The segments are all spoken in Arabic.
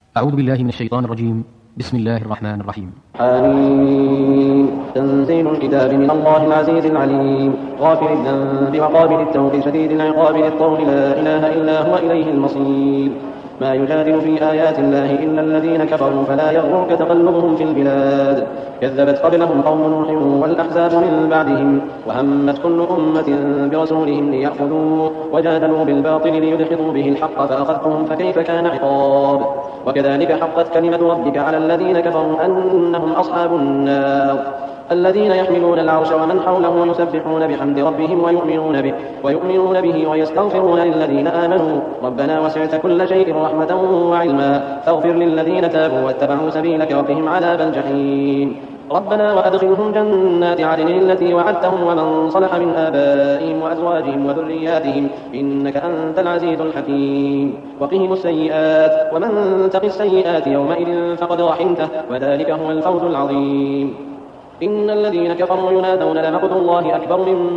أعوذ بالله من الشيطان الرجيم. بسم الله الرحمن الرحيم. حميم. تنزيل الكتاب من الله العزيز العليم، غافر الذنب وقابل التوب شديد العقاب ذي الطول لا إله إلا هو إليه المصير. ما يجادل في آيات الله إلا الذين كفروا فلا يغرك تقلبهم في البلاد. كذبت قبلهم قوم نوح والأحزاب من بعدهم، وهمت كل أمة برسولهم ليأخذوه وجادلوا بالباطل ليدحضوا به الحق فأخذتهم فكيف كان عقاب. وكذلك حقت كلمة ربك على الذين كفروا أنهم أصحاب النار. الذين يحملون العرش ومن حوله يسبحون بحمد ربهم ويؤمنون به ويستغفرون للذين آمنوا ربنا وسعت كل شيء رحمة وعلما فاغفر للذين تابوا واتبعوا سبيلك وقهم عذاب الجحيم. ربنا وأدخلهم جنات عدن التي وعدتهم ومن صلح من آبائهم وأزواجهم وذرياتهم إنك أنت العزيز الحكيم. وقهم السيئات ومن تق السيئات يومئذ فقد رحمته وذلك هو الفوز العظيم. إن الذين كفروا ينادون لمقت الله أكبر من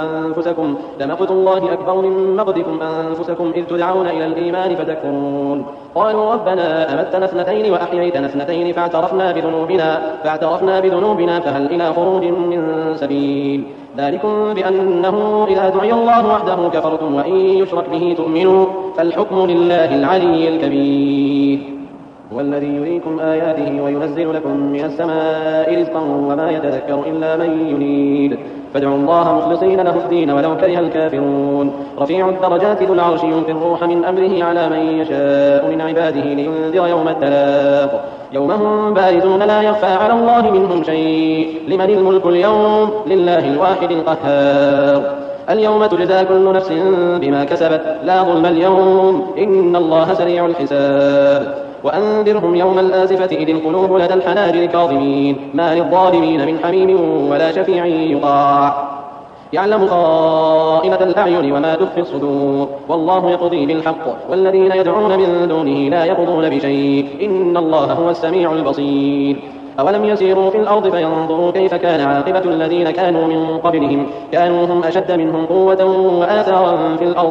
مقتكم أنفسكم إذ تدعون إلى الإيمان فتكفرون. قالوا ربنا أمتنا اثنتين وأحييتنا اثنتين فاعترفنا بذنوبنا فهل إلى خروج من سبيل. ذلكم بأنه إذا دعي الله وحده كفرتم وإن يشرك به تؤمنوا فالحكم لله العلي الكبير. هو الذي يريكم آياته وينزل لكم من السماء رزقا وما يتذكر إلا من ينيب. فادعوا الله مخلصين له الدين ولو كره الكافرون. رفيع الدرجات ذو العرش يلقي الروح من أمره على من يشاء من عباده لينذر يوم التلاق. يوم هم بارزون لا يخفى على الله منهم شيء. لمن الملك اليوم؟ لله الواحد القهار. اليوم تجزى كل نفس بما كسبت لا ظلم اليوم إن الله سريع الحساب. وأنذرهم يوم الآزفة إذ القلوب لدى الحناجر كاظمين ما للظالمين من حميم ولا شفيع يطاع. يعلم خائنة الأعين وما تخفي الصدور والله يقضي بالحق والذين يدعون من دونه لا يقضون بشيء إن الله هو السميع البصير. أولم يسيروا في الأرض فينظروا كيف كان عاقبة الذين كانوا من قبلهم كانوا هم أشد منهم قوة وآثارا في الأرض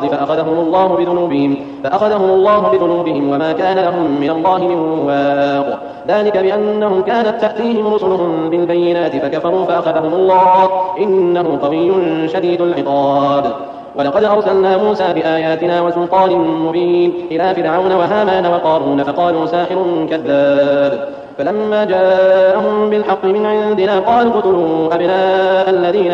فأخذهم الله بذنوبهم وما كان لهم من الله من واق. ذلك بأنهم كانت تأتيهم رسلهم بالبينات فكفروا فأخذهم الله إنه قوي شديد العقاب. ولقد أرسلنا موسى بآياتنا وسلطان مبين إلى فرعون وهامان وقارون فقالوا ساحر كذاب. فلما جاءهم بالحق من عندنا قالوا اقتلوا أبناء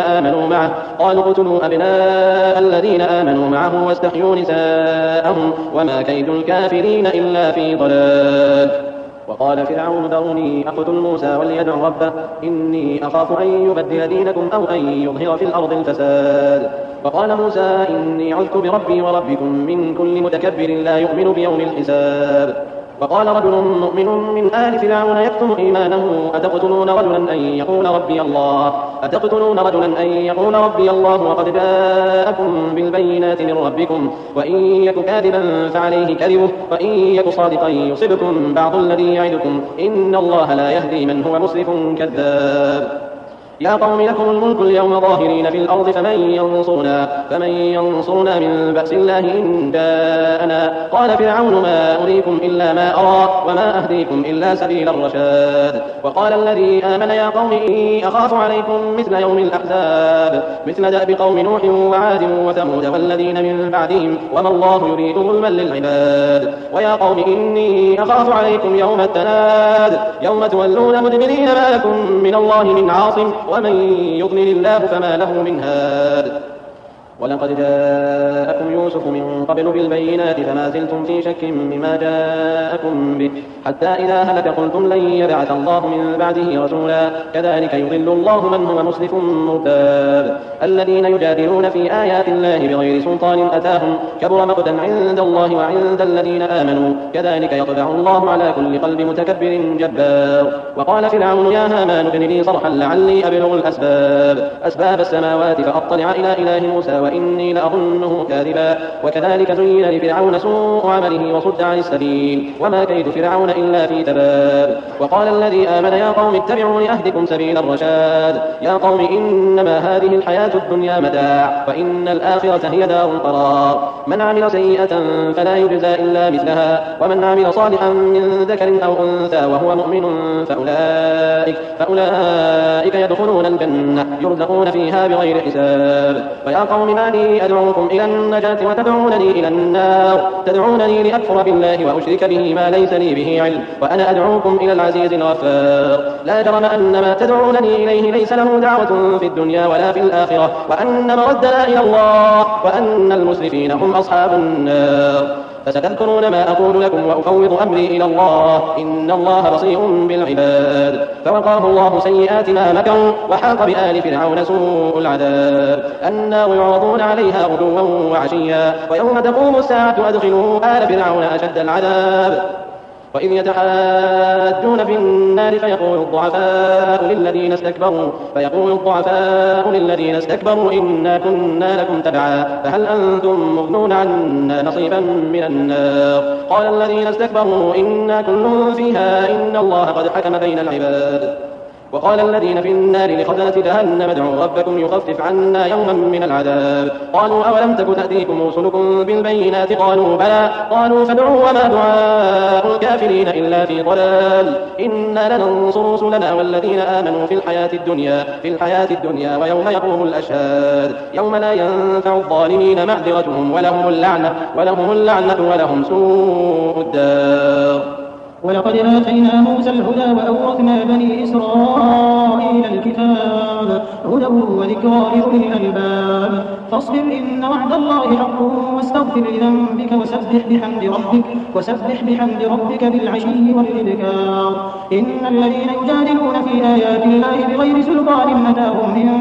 الذين آمنوا معه واستحيوا نساءهم وما كيد الكافرين إلا في ضلال. وقال فرعون ذروني أقتل موسى وليدع ربه إني أخاف أن يبدل دينكم أو أن يظهر في الأرض الفساد. وقال موسى إني عذت بربي وربكم من كل متكبر لا يؤمن بيوم الحساب. وقال رجل مؤمن من آل فرعون يكتم إيمانه أتقتلون رجلا أن يقول ربي الله وقد جاءكم بالبينات من ربكم وإن يك كاذبا فعليه كذبه وإن يك صادقا يصبكم بعض الذي يعدكم إن الله لا يهدي من هو مسرف كذاب. يا قوم لكم الملك اليوم ظاهرين في الأرض فمن ينصرنا من بأس الله إن جاءنا. قال فرعون ما أريكم إلا ما أرى وما أهديكم إلا سبيل الرشاد. وقال الذي آمن يا قوم إني أخاف عليكم مثل يوم الأحزاب مثل دأب قوم نوح وعاد وثمود والذين من بعدهم وما الله يريد ظلما للعباد. ويا قوم إني أخاف عليكم يوم التناد يوم تولون مدبرين ما لكم من الله من عاصم ومن يضلل الله فما له من هاد. ولقد جاءكم يوسف من قبل بالبينات فما زلتم في شك مما جاءكم به حتى إذا هلك قلتم لن يبعث الله من بعده رسولا كذلك يضل الله من هو مسرف مرتاب. الذين يجادلون في آيات الله بغير سلطان أتاهم كبر مقتا عند الله وعند الذين آمنوا كذلك يطبع الله على كل قلب متكبر جبار. وقال فرعون يا هامان ابن لي صرحا لعلي أبلغ أسباب السماوات فأطلع إلى إله موسى وإني لأظنه كاذبا. وكذلك زين لفرعون سوء عمله وصد عن السبيل وما كيد فرعون إلا في تباب. وقال الذي آمن يا قوم اتبعون أهدكم سبيل الرشاد. يا قوم إنما هذه الحياة الدنيا متاع وإن الآخرة هي دار القرار. من عمل سيئة فلا يجزى إلا مثلها ومن عمل صالحا من ذكر أو أنثى وهو مؤمن فأولئك يدخلون الجنة يرزقون فيها بغير حساب. فيا قوم ما لي أدعوكم إلى النجاة وتدعونني إلى النار. تدعونني لأكفر بالله وأشرك به ما ليس لي به علم وأنا أدعوكم إلى العزيز الغفار. لا جرم أن ما تدعونني إليه ليس له دعوة في الدنيا ولا في الآخرة وأن مردنا إلى الله وأن المسرفين هم أصحاب النار. فستذكرون ما أقول لكم وأفوض أمري إلى الله إن الله بصير بالعباد. فوقاه الله سيئات ما مكروا وحاق بآل فرعون سوء العذاب. النار يعرضون عليها غدوا وعشيا ويوم تقوم الساعة أدخلوا آل فرعون أشد العذاب. وإذ يتحاجون في النار فيقول الضعفاء للذين استكبروا إنا كنا لكم تبعا فهل أنتم مغنون عنا نصيبا من النار. قال الذين استكبروا إنا كل فيها إن الله قد حكم بين العباد. وقال الذين في النار لخزنة جهنم ادعوا ربكم يخفف عنا يوما من العذاب. قالوا أولم تك تأتيكم رسلكم بالبينات قالوا بلى. قالوا فادعوا وما دعاء الكافرين إلا في ضلال. إنا لننصر رسلنا والذين آمنوا في الحياة الدنيا ويوم يقوم الأشهاد يوم لا ينفع الظالمين معذرتهم ولهم اللعنة ولهم سوء الدار. ولقد آتينا موسى الهدى وأورثنا بني إسرائيل الكتاب هدى وذكرى لأولي الألباب. فاصبر إن وعد الله حق واستغفر لذنبك وسبح بحمد ربك بالعشي والإبكار. إن الذين يجادلون في آيات الله بغير سلطان أتاهم إن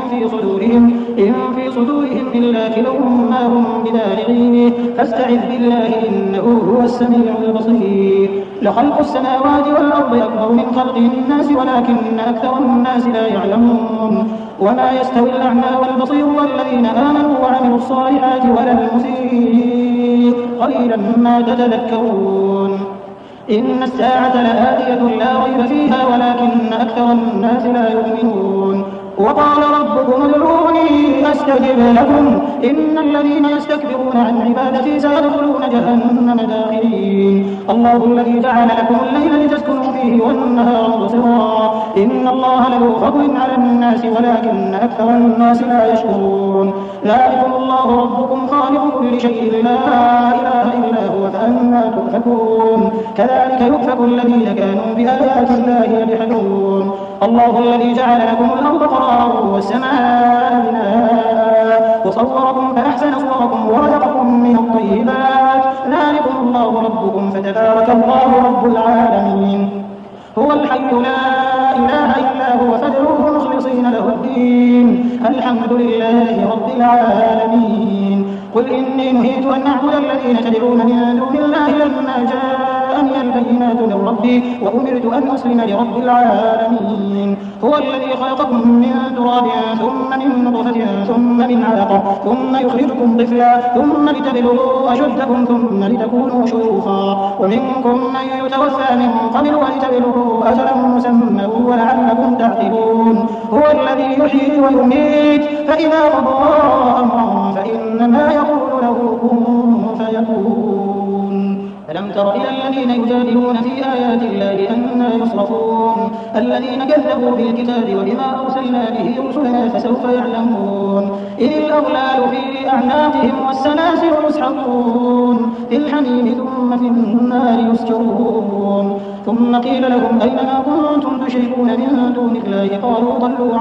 في صدورهم إلا كبر ما هم ببالغيه فاستعذ بالله إنه هو السميع البصير. لخلق السماوات والأرض أكبر من خلق الناس ولكن أكثر الناس لا يعلمون. وما يستوي الأعمى والبصير والذين آمنوا وعملوا الصالحات ولا المسيء قليلا ما تتذكرون. إن الساعة لآتية لا ريب فيها ولكن أكثر الناس لا يؤمنون. وقال ربكم ادعوني أستجب لكم إن الذين يستكبرون عن عبادتي سيدخلون جهنم داخرين. الله الذي جعل لكم الليل لتسكنوا فيه والنهار مبصرا إن الله له فضل على الناس ولكن أكثر الناس لا يشكرون. ذلكم الله ربكم خالق كل شيء لا إله إلا هو فأنى تؤفكون. كذلك يؤفك الذين كانوا بآيات الله يجحدون. الله الذي جعل لكم الأرض قرارا والسماء بناء وصوركم فأحسن صوركم ورزقكم من الطيبات. ذلكم الله ربكم فتبارك الله رب العالمين. هو الحي لا إله إلا هو فادعوه مخلصين له الدين الحمد لله رب العالمين. قل إني نهيت أن أعبد الذين تدعون من دون الله لما جاءني البينات من ربي وأمرت أن أسلم لرب العالمين. هو الذي خلقكم من تراب ثم من نطفة ثم من علقة ثم يخرجكم طفلا ثم لتبلغوا أشدكم ثم لتكونوا شيوخا ومنكم من يتوفى من قبل ولتبلغوا أجلا مسمى ولعلكم تعقلون. هو الذي يحيي ويميت فإذا قضى أمرا فإنما يقول له كن فيكون. ألم تر إلى الذين يجادلون في آيات الله أنى يصرفون الذين كذبوا بالكتاب وبما أرسلنا به رسلنا فسوف يعلمون. إذ الأغلال في أعناقهم والسلاسل يسحقون في الحميم ثم في النار يسجرون. ثم قيل لهم أين ما كنتم تشركون من دون الله قالوا ضلوا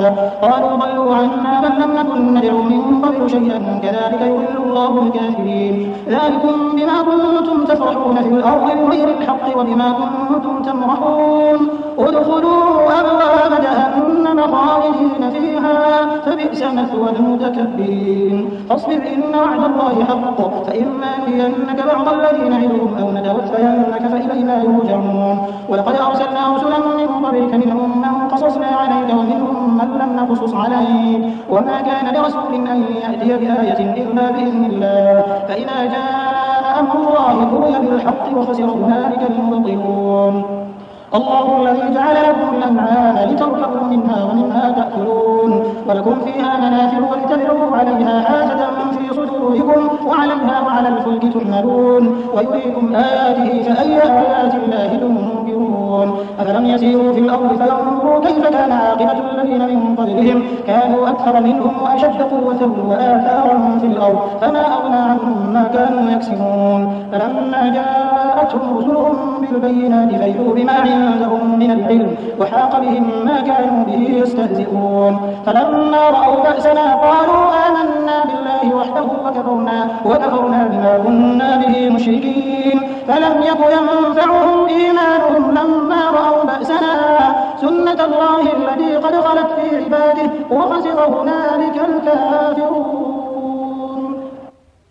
عنا بل لم نكن ندعو من قبل شيئا كذلك يضل الله الكافرين. ذلكم بما كنتم تفرحون في الأرض بغير الحق وبما كنتم تمرحون. ادخلوا أبواب جهنم خالدين فيها عنها فبئس مثوى المتكبرين فاصبر إن وعد الله حق فإما نرينك بعض الذي نعدهم أو نتوفينك فإلينا يرجعون ولقد أرسلنا رسلا من قبلك منهم من قصصنا عليك ومنهم من لم نقصص عليك وما كان لرسول أن يأتي بآية إلا بإذن الله فإذا جاء أمر الله قضي بالحق وخسر هنالك المبطلون الله الذي جعل لكم الأنعام لتركبوا منها ومنها تأكلون ولكم فيها منافع ولتبلغوا عليها حاجة في صدوركم وعليها وعلى الفلك تحملون ويريكم آياته فأي آيات الله تنكرون أفلم يسيروا في الأرض فينظروا كيف كان عاقبة الذين من قبلهم كانوا أكثر منهم وأشد قوة وآثارا في الأرض فما أغنى عنهم ما كانوا يكسبون فلما جاءتهم رسلهم بالبينات فرحوا بما عندهم من العلم وحاق بهم ما كانوا به يستهزئون فلما رأوا بأسنا قالوا آمنا بالله وحده وكفرنا بما كنا به مشركين فلم يك ينفعهم إيمانهم لما رأوا بأسنا سنة الله التي قد خلت في عباده وخسر هنالك الكافرون.